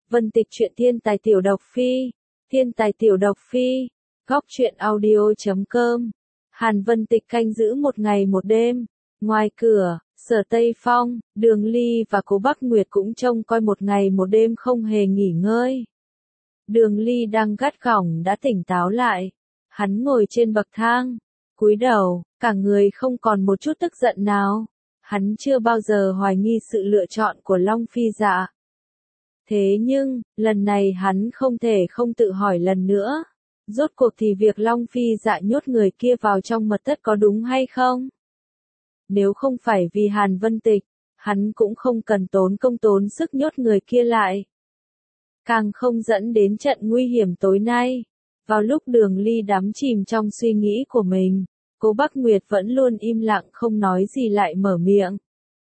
Vân Tịch truyện thiên tài tiểu độc phi, thiên tài tiểu độc phi, góc truyện audio.com. Hàn Vân Tịch canh giữ một ngày một đêm, ngoài cửa, Sở Tây Phong, Đường Ly và Cố Bắc Nguyệt cũng trông coi một ngày một đêm không hề nghỉ ngơi. Đường Ly đang gắt gỏng đã tỉnh táo lại, hắn ngồi trên bậc thang, cúi đầu, cả người không còn một chút tức giận nào. Hắn chưa bao giờ hoài nghi sự lựa chọn của Long Phi Dạ. Thế nhưng, lần này hắn không thể không tự hỏi lần nữa. Rốt cuộc thì việc Long Phi Dạ nhốt người kia vào trong mật thất có đúng hay không? Nếu không phải vì Hàn Vân Tịch, hắn cũng không cần tốn công tốn sức nhốt người kia lại. Càng không dẫn đến trận nguy hiểm tối nay. Vào lúc Đường Ly đắm chìm trong suy nghĩ của mình, Cố Bắc Nguyệt vẫn luôn im lặng không nói gì lại mở miệng.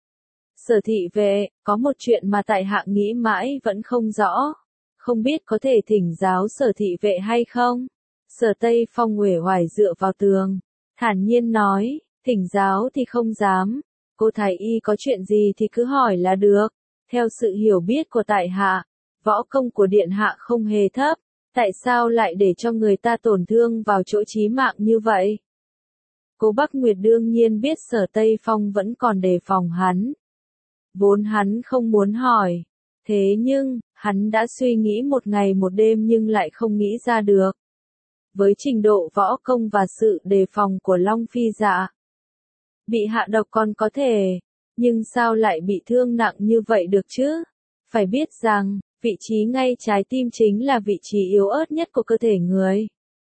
Sở thị vệ, có một chuyện mà tại hạ nghĩ mãi vẫn không rõ. Không biết có thể thỉnh giáo sở thị vệ hay không? Sở Tây Phong uể oải dựa vào tường, thản nhiên nói, thỉnh giáo thì không dám. Cô thái y có chuyện gì thì cứ hỏi là được. Theo sự hiểu biết của tại hạ, võ công của điện hạ không hề thấp. Tại sao lại để cho người ta tổn thương vào chỗ chí mạng như vậy? Cố Bắc Nguyệt đương nhiên biết Sở Tây Phong vẫn còn đề phòng hắn. Vốn hắn không muốn hỏi. Thế nhưng, hắn đã suy nghĩ một ngày một đêm nhưng lại không nghĩ ra được. Với trình độ võ công và sự đề phòng của Long Phi Dạ, bị hạ độc còn có thể, nhưng sao lại bị thương nặng như vậy được chứ? Phải biết rằng, vị trí ngay trái tim chính là vị trí yếu ớt nhất của cơ thể người.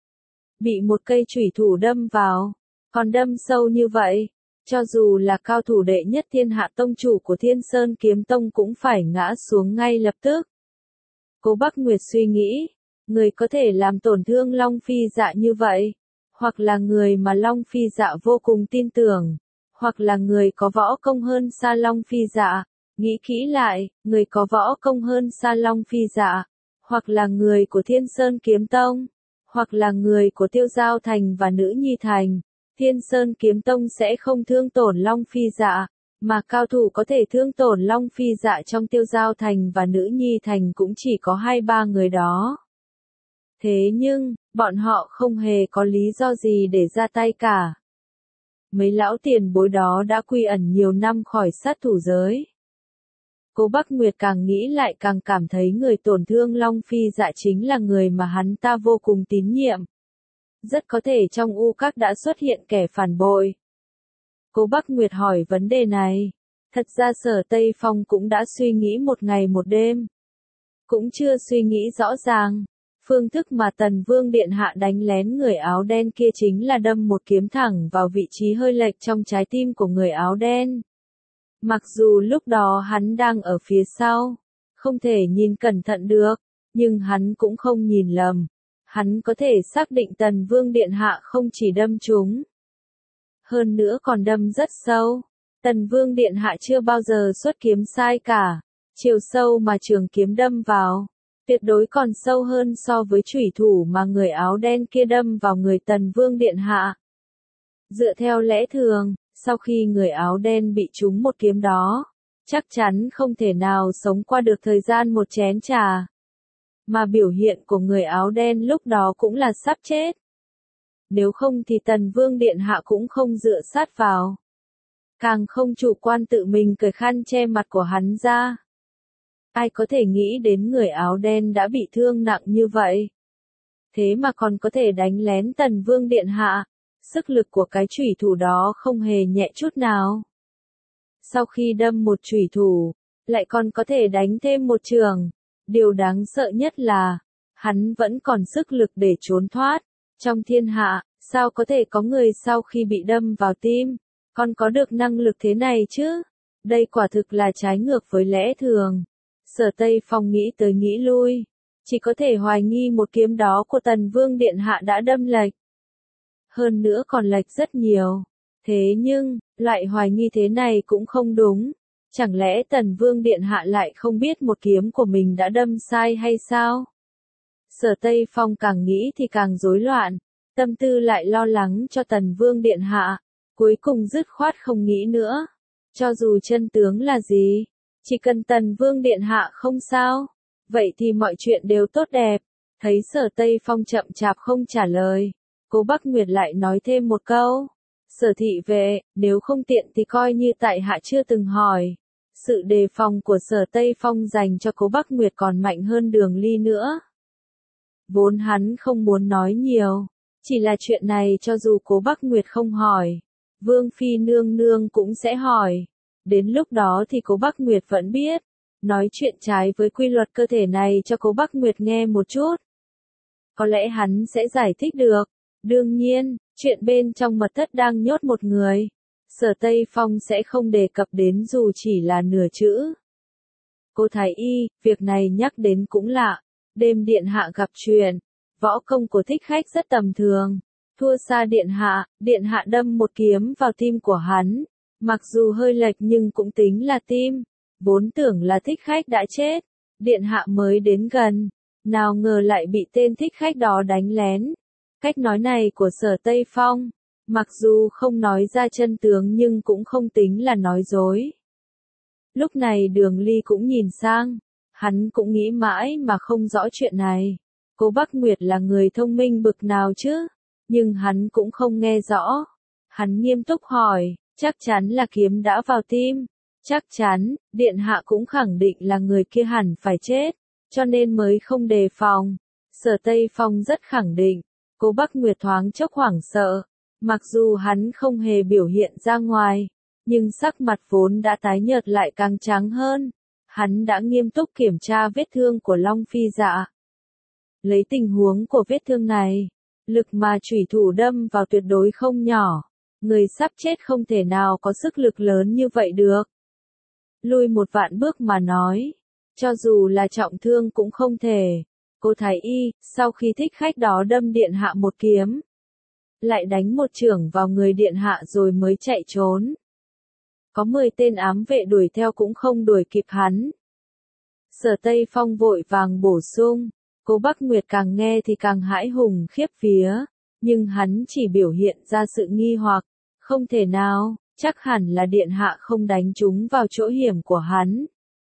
Bị một cây chủy thủ đâm vào, còn đâm sâu như vậy, cho dù là cao thủ đệ nhất thiên hạ tông chủ của Thiên Sơn Kiếm Tông cũng phải ngã xuống ngay lập tức. Cố Bắc Nguyệt suy nghĩ, người có thể làm tổn thương Long Phi Dạ như vậy, hoặc là người mà Long Phi Dạ vô cùng tin tưởng, hoặc là người có võ công hơn xa Long Phi Dạ. Nghĩ kỹ lại, người có võ công hơn xa Long Phi Dạ, hoặc là người của Thiên Sơn Kiếm Tông, hoặc là người của Tiêu Giao Thành và Nữ Nhi Thành. Thiên Sơn Kiếm Tông sẽ không thương tổn Long Phi Dạ, mà cao thủ có thể thương tổn Long Phi Dạ trong Tiêu Giao Thành và Nữ Nhi Thành cũng chỉ có 2-3 người đó. Thế nhưng, bọn họ không hề có lý do gì để ra tay cả. Mấy lão tiền bối đó đã quy ẩn nhiều năm khỏi sát thủ giới. Cố Bắc Nguyệt càng nghĩ lại càng cảm thấy người tổn thương Long Phi Dạ chính là người mà hắn ta vô cùng tín nhiệm. Rất có thể trong U Các đã xuất hiện kẻ phản bội. Cố Bắc Nguyệt hỏi vấn đề này. Thật ra Sở Tây Phong cũng đã suy nghĩ một ngày một đêm. Cũng chưa suy nghĩ rõ ràng. Phương thức mà Tần Vương Điện Hạ đánh lén người áo đen kia chính là đâm một kiếm thẳng vào vị trí hơi lệch trong trái tim của người áo đen. Mặc dù lúc đó hắn đang ở phía sau, không thể nhìn cẩn thận được, nhưng hắn cũng không nhìn lầm. Hắn có thể xác định Tần Vương Điện Hạ không chỉ đâm trúng, hơn nữa còn đâm rất sâu. Tần Vương Điện Hạ chưa bao giờ xuất kiếm sai cả. Chiều sâu mà trường kiếm đâm vào, tuyệt đối còn sâu hơn so với chủy thủ mà người áo đen kia đâm vào người Tần Vương Điện Hạ. Dựa theo lẽ thường, sau khi người áo đen bị trúng một kiếm đó, chắc chắn không thể nào sống qua được thời gian một chén trà. Mà biểu hiện của người áo đen lúc đó cũng là sắp chết. Nếu không thì Tần Vương Điện Hạ cũng không dựa sát vào. Càng không chủ quan tự mình cởi khăn che mặt của hắn ra. Ai có thể nghĩ đến người áo đen đã bị thương nặng như vậy. Thế mà còn có thể đánh lén Tần Vương Điện Hạ. Sức lực của cái chủy thủ đó không hề nhẹ chút nào. Sau khi đâm một chủy thủ, lại còn có thể đánh thêm một chưởng. Điều đáng sợ nhất là, hắn vẫn còn sức lực để trốn thoát. Trong thiên hạ, sao có thể có người sau khi bị đâm vào tim, còn có được năng lực thế này chứ? Đây quả thực là trái ngược với lẽ thường. Sở Tây Phong nghĩ tới nghĩ lui, chỉ có thể hoài nghi một kiếm đó của Tần Vương Điện Hạ đã đâm lệch. Hơn nữa còn lệch rất nhiều. Thế nhưng, loại hoài nghi thế này cũng không đúng. Chẳng lẽ Tần Vương Điện Hạ lại không biết một kiếm của mình đã đâm sai hay sao? Sở Tây Phong càng nghĩ thì càng rối loạn, tâm tư lại lo lắng cho Tần Vương Điện Hạ, cuối cùng dứt khoát không nghĩ nữa. Cho dù chân tướng là gì, chỉ cần Tần Vương Điện Hạ không sao, Vậy thì mọi chuyện đều tốt đẹp. Thấy Sở Tây Phong chậm chạp không trả lời, Cố Bắc Nguyệt lại nói thêm một câu. Sở thị vệ, nếu không tiện thì coi như tại hạ chưa từng hỏi. Sự đề phòng của Sở Tây Phong dành cho Cố Bắc Nguyệt còn mạnh hơn Đường Ly nữa. Vốn hắn không muốn nói nhiều, chỉ là chuyện này cho dù Cố Bắc Nguyệt không hỏi, Vương Phi nương nương cũng sẽ hỏi. Đến lúc đó thì Cố Bắc Nguyệt vẫn biết. Nói chuyện trái với quy luật cơ thể này cho Cố Bắc Nguyệt nghe một chút. Có lẽ hắn sẽ giải thích được. Đương nhiên, chuyện bên trong mật thất đang nhốt một người, Sở Tây Phong sẽ không đề cập đến dù chỉ là nửa chữ. Cô Thái Y, việc này nhắc đến cũng lạ. Đêm điện hạ gặp chuyện, võ công của thích khách rất tầm thường. Thua xa điện hạ đâm một kiếm vào tim của hắn. Mặc dù hơi lệch nhưng cũng tính là tim. Vốn tưởng là thích khách đã chết. Điện hạ mới đến gần. Nào ngờ lại bị tên thích khách đó đánh lén. Cách nói này của Sở Tây Phong, mặc dù không nói ra chân tướng nhưng cũng không tính là nói dối. Lúc này Đường Ly cũng nhìn sang. Hắn cũng nghĩ mãi mà không rõ chuyện này. Cố Bắc Nguyệt là người thông minh bực nào chứ? Nhưng hắn cũng không nghe rõ. Hắn nghiêm túc hỏi, chắc chắn là kiếm đã vào tim. Chắc chắn, điện hạ cũng khẳng định là người kia hẳn phải chết, cho nên mới không đề phòng. Sở Tây Phong rất khẳng định. Cố Bắc Nguyệt thoáng chốc hoảng sợ. Mặc dù hắn không hề biểu hiện ra ngoài, nhưng sắc mặt vốn đã tái nhợt lại càng trắng hơn. Hắn đã nghiêm túc kiểm tra vết thương của Long Phi Dạ. Lấy tình huống của vết thương này, lực mà chủy thủ đâm vào tuyệt đối không nhỏ. Người sắp chết không thể nào có sức lực lớn như vậy được. Lui một vạn bước mà nói, cho dù là trọng thương cũng không thể. Cô Thái Y, sau khi thích khách đó đâm điện hạ một kiếm, lại đánh một chưởng vào người điện hạ rồi mới chạy trốn. Có 10 tên ám vệ đuổi theo cũng không đuổi kịp hắn. Sở Tây Phong vội vàng bổ sung. Cố Bắc Nguyệt càng nghe thì càng hãi hùng khiếp vía, nhưng hắn chỉ biểu hiện ra sự nghi hoặc. Không thể nào, chắc hẳn là điện hạ không đánh chúng vào chỗ hiểm của hắn.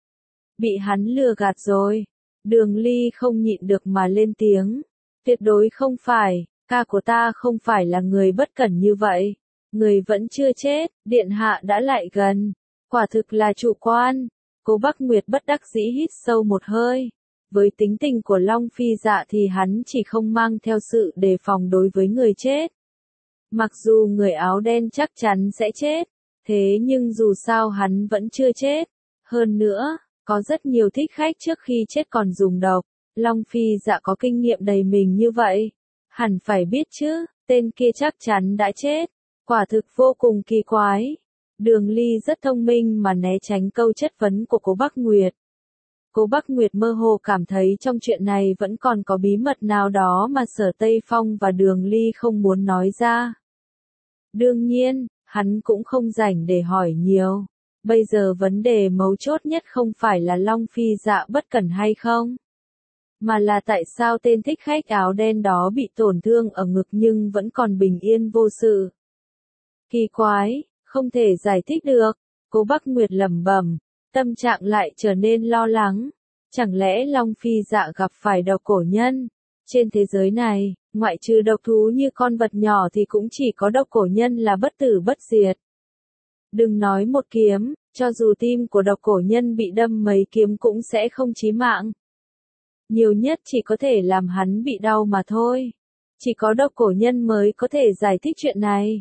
Bị hắn lừa gạt rồi. Đường Ly không nhịn được mà lên tiếng. Tuyệt đối không phải, ca của ta không phải là người bất cẩn như vậy. Người vẫn chưa chết, điện hạ đã lại gần. Quả thực là chủ quan. Cố Bắc Nguyệt bất đắc dĩ hít sâu một hơi. Với tính tình của Long Phi Dạ thì hắn chỉ không mang theo sự đề phòng đối với người chết. Mặc dù người áo đen chắc chắn sẽ chết, thế nhưng dù sao hắn vẫn chưa chết. Hơn nữa, có rất nhiều thích khách trước khi chết còn dùng độc. Long Phi Dạ có kinh nghiệm đầy mình như vậy. Hẳn phải biết chứ, tên kia chắc chắn đã chết. Quả thực vô cùng kỳ quái. Đường Ly rất thông minh mà né tránh câu chất vấn của Cố Bắc Nguyệt. Cố Bắc Nguyệt mơ hồ cảm thấy trong chuyện này vẫn còn có bí mật nào đó mà Sở Tây Phong và Đường Ly không muốn nói ra. Đương nhiên, hắn cũng không rảnh để hỏi nhiều. Bây giờ vấn đề mấu chốt nhất không phải là Long Phi Dạ bất cẩn hay không, mà là tại sao tên thích khách áo đen đó bị tổn thương ở ngực nhưng vẫn còn bình yên vô sự. Kỳ quái, không thể giải thích được. Cố Bắc Nguyệt lẩm bẩm, tâm trạng lại trở nên lo lắng. Chẳng lẽ Long Phi Dạ gặp phải độc cổ nhân? Trên thế giới này, ngoại trừ độc thú như con vật nhỏ thì cũng chỉ có độc cổ nhân là bất tử bất diệt. Đừng nói một kiếm, cho dù tim của độc cổ nhân bị đâm mấy kiếm cũng sẽ không chí mạng. Nhiều nhất chỉ có thể làm hắn bị đau mà thôi. Chỉ có độc cổ nhân mới có thể giải thích chuyện này.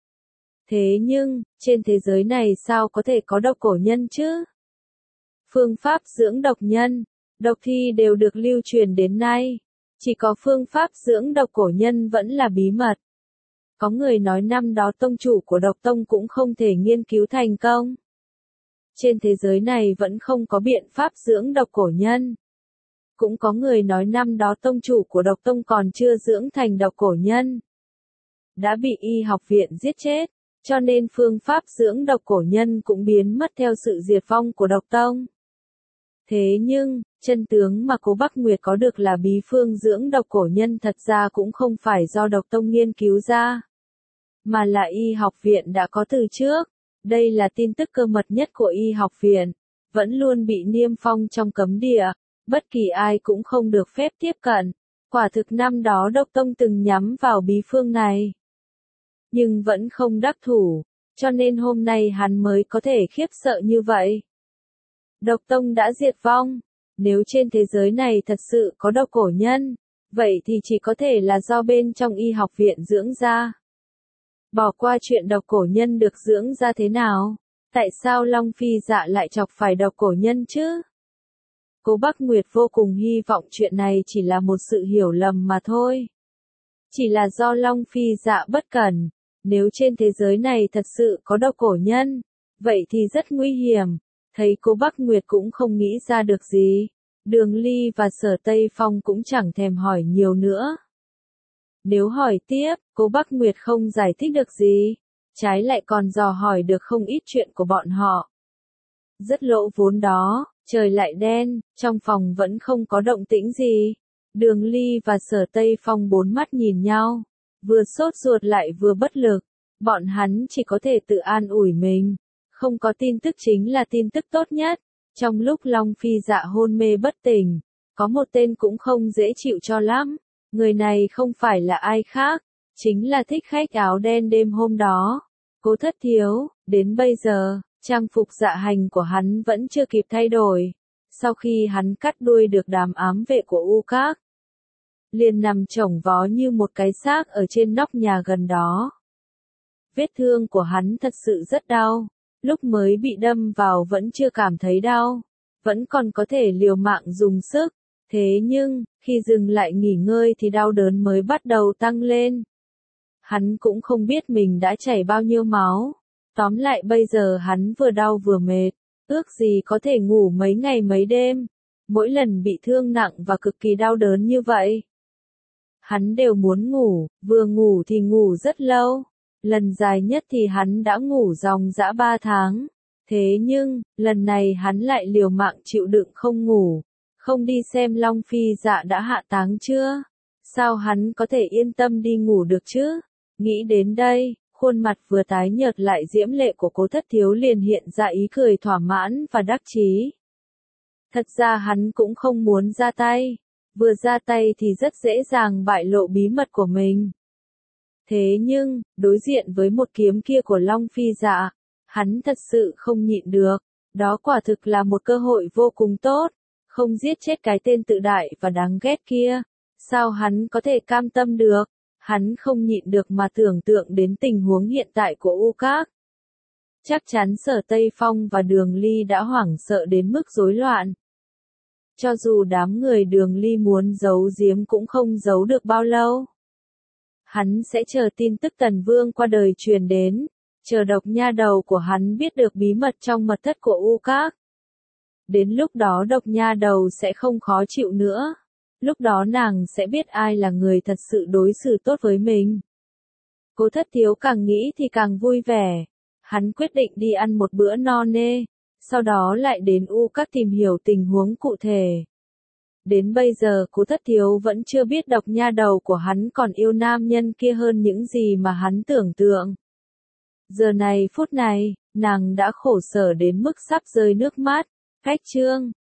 Thế nhưng, trên thế giới này sao có thể có độc cổ nhân chứ? Phương pháp dưỡng độc nhân, độc thi đều được lưu truyền đến nay. Chỉ có phương pháp dưỡng độc cổ nhân vẫn là bí mật. Có người nói năm đó tông chủ của độc tông cũng không thể nghiên cứu thành công. Trên thế giới này vẫn không có biện pháp dưỡng độc cổ nhân. Cũng có người nói năm đó tông chủ của độc tông còn chưa dưỡng thành độc cổ nhân. Đã bị y học viện giết chết, cho nên phương pháp dưỡng độc cổ nhân cũng biến mất theo sự diệt vong của độc tông. Thế nhưng, chân tướng mà Cố Bắc Nguyệt có được là bí phương dưỡng độc cổ nhân thật ra cũng không phải do độc tông nghiên cứu ra, mà là y học viện đã có từ trước. Đây là tin tức cơ mật nhất của y học viện, vẫn luôn bị niêm phong trong cấm địa. bất kỳ ai cũng không được phép tiếp cận. Quả thực năm đó Độc Tông từng nhắm vào bí phương này, nhưng vẫn không đắc thủ, cho nên hôm nay hắn mới có thể khiếp sợ như vậy. Độc Tông đã diệt vong, nếu trên thế giới này thật sự có độc cổ nhân, vậy thì chỉ có thể là do bên trong y học viện dưỡng ra. Bỏ qua chuyện độc cổ nhân được dưỡng ra thế nào, tại sao Long Phi Dạ lại chọc phải độc cổ nhân chứ? Cố Bắc Nguyệt vô cùng hy vọng chuyện này chỉ là một sự hiểu lầm mà thôi. Chỉ là do Long Phi Dạ bất cẩn, nếu trên thế giới này thật sự có độc cổ nhân, vậy thì rất nguy hiểm. Thấy Cố Bắc Nguyệt cũng không nghĩ ra được gì, Đường Ly và Sở Tây Phong cũng chẳng thèm hỏi nhiều nữa. Nếu hỏi tiếp, Cố Bắc Nguyệt không giải thích được gì, trái lại còn dò hỏi được không ít chuyện của bọn họ. Rất lỗ vốn đó, trời lại đen, trong phòng vẫn không có động tĩnh gì. Đường Ly và Sở Tây Phong bốn mắt nhìn nhau, vừa sốt ruột lại vừa bất lực. Bọn hắn chỉ có thể tự an ủi mình. Không có tin tức chính là tin tức tốt nhất. Trong lúc Long Phi Dạ hôn mê bất tỉnh, có một tên cũng không dễ chịu cho lắm. Người này không phải là ai khác, chính là thích khách áo đen đêm hôm đó. Cố Thất Thiếu, đến bây giờ, trang phục dạ hành của hắn vẫn chưa kịp thay đổi. Sau khi hắn cắt đuôi được đám ám vệ của U Các, liền nằm chồng vó như một cái xác ở trên nóc nhà gần đó. Vết thương của hắn thật sự rất đau. Lúc mới bị đâm vào vẫn chưa cảm thấy đau, vẫn còn có thể liều mạng dùng sức. Thế nhưng, khi dừng lại nghỉ ngơi thì đau đớn mới bắt đầu tăng lên. Hắn cũng không biết mình đã chảy bao nhiêu máu. Tóm lại bây giờ hắn vừa đau vừa mệt, ước gì có thể ngủ mấy ngày mấy đêm. Mỗi lần bị thương nặng và cực kỳ đau đớn như vậy, hắn đều muốn ngủ, vừa ngủ thì ngủ rất lâu. Lần dài nhất thì hắn đã ngủ ròng rã 3 tháng. Thế nhưng, lần này hắn lại liều mạng chịu đựng không ngủ. Không đi xem Long Phi Dạ đã hạ táng chưa? Sao hắn có thể yên tâm đi ngủ được chứ? Nghĩ đến đây, khuôn mặt vừa tái nhợt lại diễm lệ của Cố Thất Thiếu liền hiện ra ý cười thỏa mãn và đắc chí. Thật ra hắn cũng không muốn ra tay. Vừa ra tay thì rất dễ dàng bại lộ bí mật của mình. Thế nhưng, đối diện với một kiếm kia của Long Phi Dạ, hắn thật sự không nhịn được. Đó quả thực là một cơ hội vô cùng tốt. Không giết chết cái tên tự đại và đáng ghét kia. Sao hắn có thể cam tâm được? Hắn không nhịn được mà tưởng tượng đến tình huống hiện tại của U Các. Chắc chắn Sở Tây Phong và Đường Ly đã hoảng sợ đến mức rối loạn. Cho dù đám người Đường Ly muốn giấu giếm cũng không giấu được bao lâu. Hắn sẽ chờ tin tức Tần Vương qua đời truyền đến, chờ Độc Nha Đầu của hắn biết được bí mật trong mật thất của U Các. Đến lúc đó Độc Nha Đầu sẽ không khó chịu nữa. Lúc đó nàng sẽ biết ai là người thật sự đối xử tốt với mình. Cố Thất Thiếu càng nghĩ thì càng vui vẻ. Hắn quyết định đi ăn một bữa no nê, sau đó lại đến U Các tìm hiểu tình huống cụ thể. Đến bây giờ Cố Thất Thiếu vẫn chưa biết Độc Nha Đầu của hắn còn yêu nam nhân kia hơn những gì mà hắn tưởng tượng. Giờ này phút này, nàng đã khổ sở đến mức sắp rơi nước mắt. Cách chương